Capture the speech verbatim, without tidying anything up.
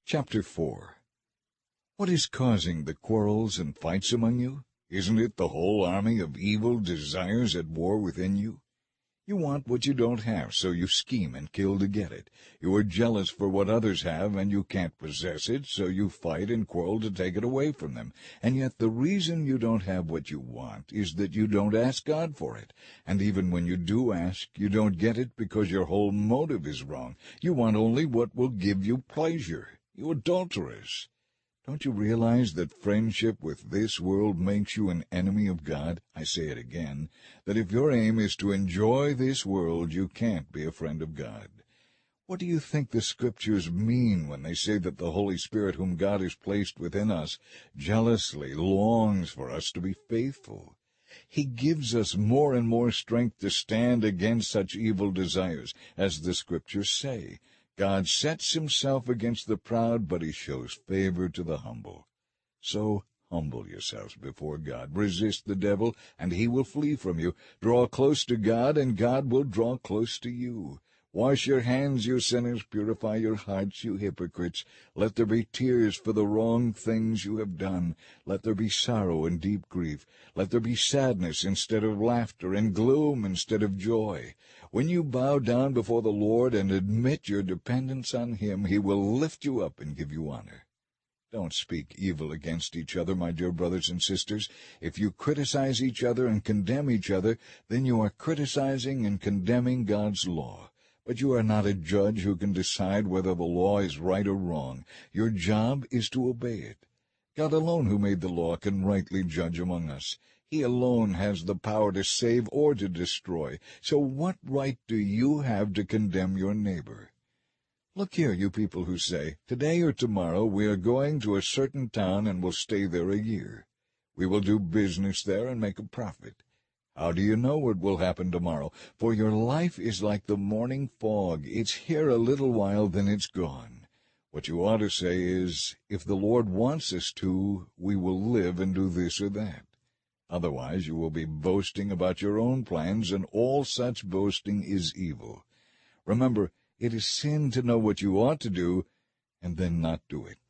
Chapter four. What is causing the quarrels and fights among you? Isn't it the whole army of evil desires at war within you? You want what you don't have, so you scheme and kill to get it. You are jealous for what others have, and you can't possess it, so you fight and quarrel to take it away from them. And yet the reason you don't have what you want is that you don't ask God for it. And even when you do ask, you don't get it because your whole motive is wrong. You want only what will give you pleasure. You adulterers! Don't you realize that friendship with this world makes you an enemy of God? I say it again, that if your aim is to enjoy this world, you can't be a friend of God. What do you think the Scriptures mean when they say that the Holy Spirit whom God has placed within us jealously longs for us to be faithful? He gives us more and more strength to stand against such evil desires, as the Scriptures say. God sets himself against the proud, but he shows favor to the humble. So humble yourselves before God. Resist the devil, and he will flee from you. Draw close to God, and God will draw close to you. Wash your hands, you sinners. Purify your hearts, you hypocrites. Let there be tears for the wrong things you have done. Let there be sorrow and deep grief. Let there be sadness instead of laughter, and gloom instead of joy. When you bow down before the Lord and admit your dependence on him, he will lift you up and give you honor. Don't speak evil against each other, my dear brothers and sisters. If you criticize each other and condemn each other, then you are criticizing and condemning God's law. But you are not a judge who can decide whether the law is right or wrong. Your job is to obey it. God alone, who made the law, can rightly judge among us. He alone has the power to save or to destroy. So what right do you have to condemn your neighbor? Look here, you people who say, "Today or tomorrow we are going to a certain town and will stay there a year. We will do business there and make a profit." How do you know what will happen tomorrow? For your life is like the morning fog. It's here a little while, then it's gone. What you ought to say is, if the Lord wants us to, we will live and do this or that. Otherwise you will be boasting about your own plans, and all such boasting is evil. Remember, it is sin to know what you ought to do and then not do it.